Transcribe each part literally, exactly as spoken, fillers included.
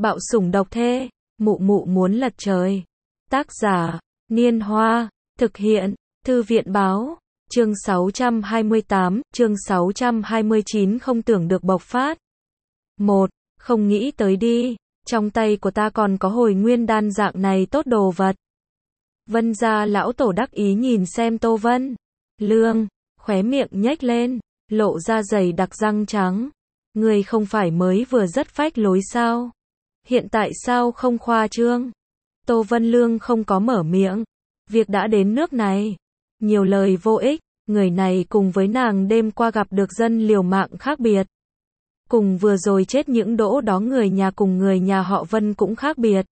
Bạo sủng độc thê, mụ mụ muốn lật trời. Tác giả, Niên Hoa, thực hiện, Thư viện báo, chương sáu trăm hai mươi tám, chương sáu trăm hai mươi chín không tưởng được bộc phát. một. Không nghĩ tới đi, trong tay của ta còn có hồi nguyên đan dạng này tốt đồ vật. Vân gia lão tổ đắc ý nhìn xem Tô Vân Lương, khóe miệng nhếch lên, lộ ra dày đặc răng trắng. Người không phải mới vừa rất phách lối sao? Hiện tại sao không khoa trương? Tô Vân Lương không có mở miệng. Việc đã đến nước này. Nhiều lời vô ích, người này cùng với nàng đêm qua gặp được dân liều mạng khác biệt. Cùng vừa rồi chết những đỗ đó người nhà cùng người nhà họ Vân cũng khác biệt.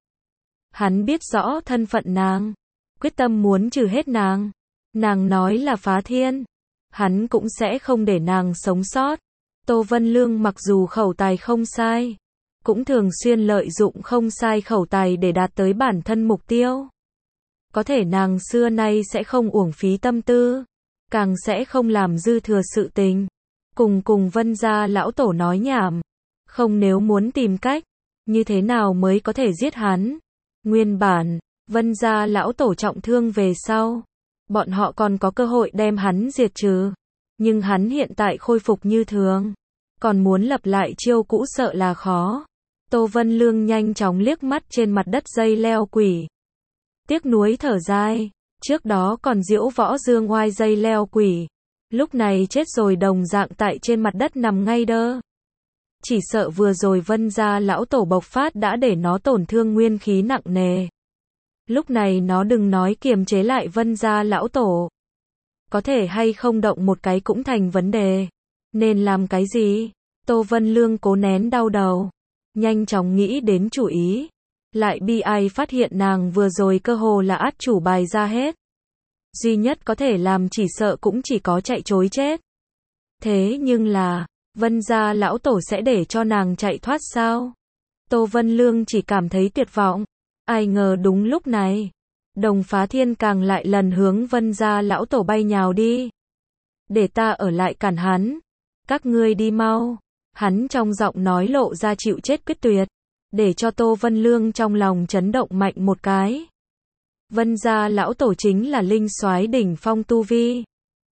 Hắn biết rõ thân phận nàng, quyết tâm muốn trừ hết nàng. Nàng nói là phá thiên, hắn cũng sẽ không để nàng sống sót. Tô Vân Lương mặc dù khẩu tài không sai, cũng thường xuyên lợi dụng không sai khẩu tài để đạt tới bản thân mục tiêu. Có thể nàng xưa nay sẽ không uổng phí tâm tư, càng sẽ không làm dư thừa sự tình. Cùng cùng Vân gia lão tổ nói nhảm. Không, nếu muốn tìm cách, như thế nào mới có thể giết hắn. Nguyên bản, Vân gia lão tổ trọng thương về sau, bọn họ còn có cơ hội đem hắn diệt trừ. Nhưng hắn hiện tại khôi phục như thường, còn muốn lập lại chiêu cũ sợ là khó. Tô Vân Lương nhanh chóng liếc mắt trên mặt đất dây leo quỷ. Tiếc nuối thở dài, trước đó còn diễu võ dương oai dây leo quỷ. Lúc này chết rồi đồng dạng tại trên mặt đất nằm ngay đơ. Chỉ sợ vừa rồi Vân gia lão tổ bộc phát đã để nó tổn thương nguyên khí nặng nề. Lúc này nó đừng nói kiềm chế lại Vân gia lão tổ. Có thể hay không động một cái cũng thành vấn đề. Nên làm cái gì? Tô Vân Lương cố nén đau đầu, nhanh chóng nghĩ đến chủ ý. Lại bi ai phát hiện nàng vừa rồi cơ hồ là át chủ bài ra hết. Duy nhất có thể làm chỉ sợ cũng chỉ có chạy trối chết. Thế nhưng là, Vân gia lão tổ sẽ để cho nàng chạy thoát sao? Tô Vân Lương chỉ cảm thấy tuyệt vọng. Ai ngờ đúng lúc này, Đồng Phá Thiên càng lại lần hướng Vân gia lão tổ bay nhào đi. Để ta ở lại cản hắn. Các ngươi đi mau. Hắn trong giọng nói lộ ra chịu chết quyết tuyệt, để cho Tô Vân Lương trong lòng chấn động mạnh một cái. Vân gia lão tổ chính là linh soái đỉnh phong tu vi.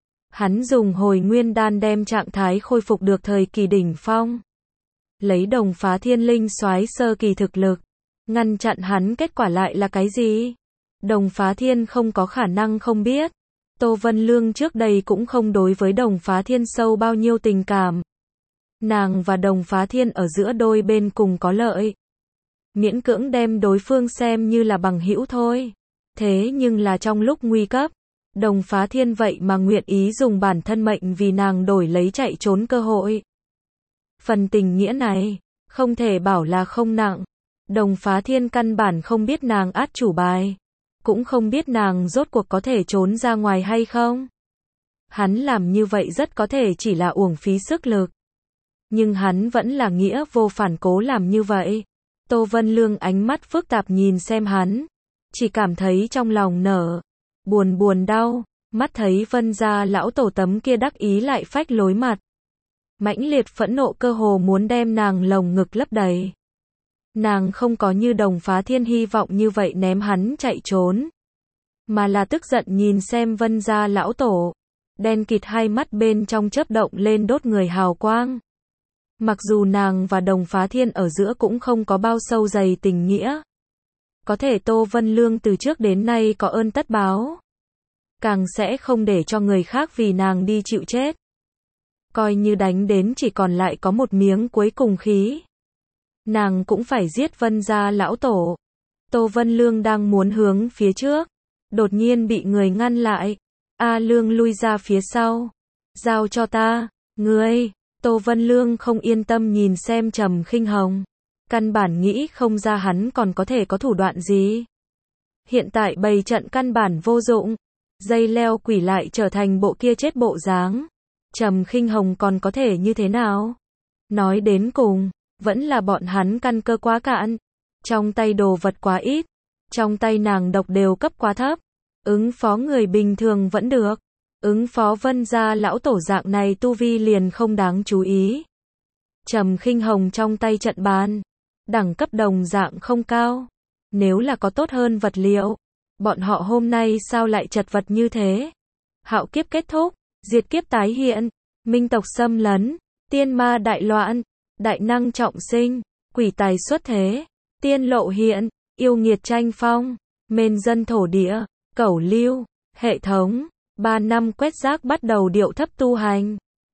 Hắn dùng hồi nguyên đan đem trạng thái khôi phục được thời kỳ đỉnh phong. Lấy Đồng Phá Thiên linh soái sơ kỳ thực lực, ngăn chặn hắn, kết quả lại là cái gì? Đồng Phá Thiên không có khả năng không biết. Tô Vân Lương trước đây cũng không đối với Đồng Phá Thiên sâu bao nhiêu tình cảm. Nàng và Đồng Phá Thiên ở giữa đôi bên cùng có lợi. Miễn cưỡng đem đối phương xem như là bằng hữu thôi. Thế nhưng là trong lúc nguy cấp, Đồng Phá Thiên vậy mà nguyện ý dùng bản thân mệnh vì nàng đổi lấy chạy trốn cơ hội. Phần tình nghĩa này, không thể bảo là không nặng. Đồng Phá Thiên căn bản không biết nàng át chủ bài, cũng không biết nàng rốt cuộc có thể trốn ra ngoài hay không. Hắn làm như vậy rất có thể chỉ là uổng phí sức lực. Nhưng hắn vẫn là nghĩa vô phản cố làm như vậy. Tô Vân Lương ánh mắt phức tạp nhìn xem hắn, chỉ cảm thấy trong lòng nở buồn buồn đau, mắt thấy Vân gia lão tổ tấm kia đắc ý lại phách lối mặt. Mãnh liệt phẫn nộ cơ hồ muốn đem nàng lồng ngực lấp đầy. Nàng không có như Đồng Phá Thiên hy vọng như vậy ném hắn chạy trốn, mà là tức giận nhìn xem Vân gia lão tổ, đen kịt hai mắt bên trong chớp động lên đốt người hào quang. Mặc dù nàng và Đồng Phá Thiên ở giữa cũng không có bao sâu dày tình nghĩa, có thể Tô Vân Lương từ trước đến nay có ơn tất báo, càng sẽ không để cho người khác vì nàng đi chịu chết. Coi như đánh đến chỉ còn lại có một miếng cuối cùng khí, nàng cũng phải giết Vân gia lão tổ. Tô Vân Lương đang muốn hướng phía trước, đột nhiên bị người ngăn lại. A Lương, lui ra phía sau. Giao cho ta. Ngươi. Tô Vân Lương không yên tâm nhìn xem Trầm Khinh Hồng, căn bản nghĩ không ra hắn còn có thể có thủ đoạn gì. Hiện tại bày trận căn bản vô dụng, dây leo quỷ lại trở thành bộ kia chết bộ dáng. Trầm Khinh Hồng còn có thể như thế nào? Nói đến cùng, vẫn là bọn hắn căn cơ quá cạn, trong tay đồ vật quá ít, trong tay nàng độc đều cấp quá thấp. Ứng phó người bình thường vẫn được, ứng phó Vân gia lão tổ dạng này tu vi liền không đáng chú ý. Trầm Khinh Hồng trong tay trận bàn, đẳng cấp đồng dạng không cao. Nếu là có tốt hơn vật liệu, bọn họ hôm nay sao lại chật vật như thế? Hạo kiếp kết thúc, diệt kiếp tái hiện, minh tộc xâm lấn, tiên ma đại loạn, đại năng trọng sinh, quỷ tài xuất thế, tiên lộ hiện, yêu nghiệt tranh phong, mên dân thổ địa, cẩu lưu, hệ thống, ba năm quét rác bắt đầu điệu thấp tu hành.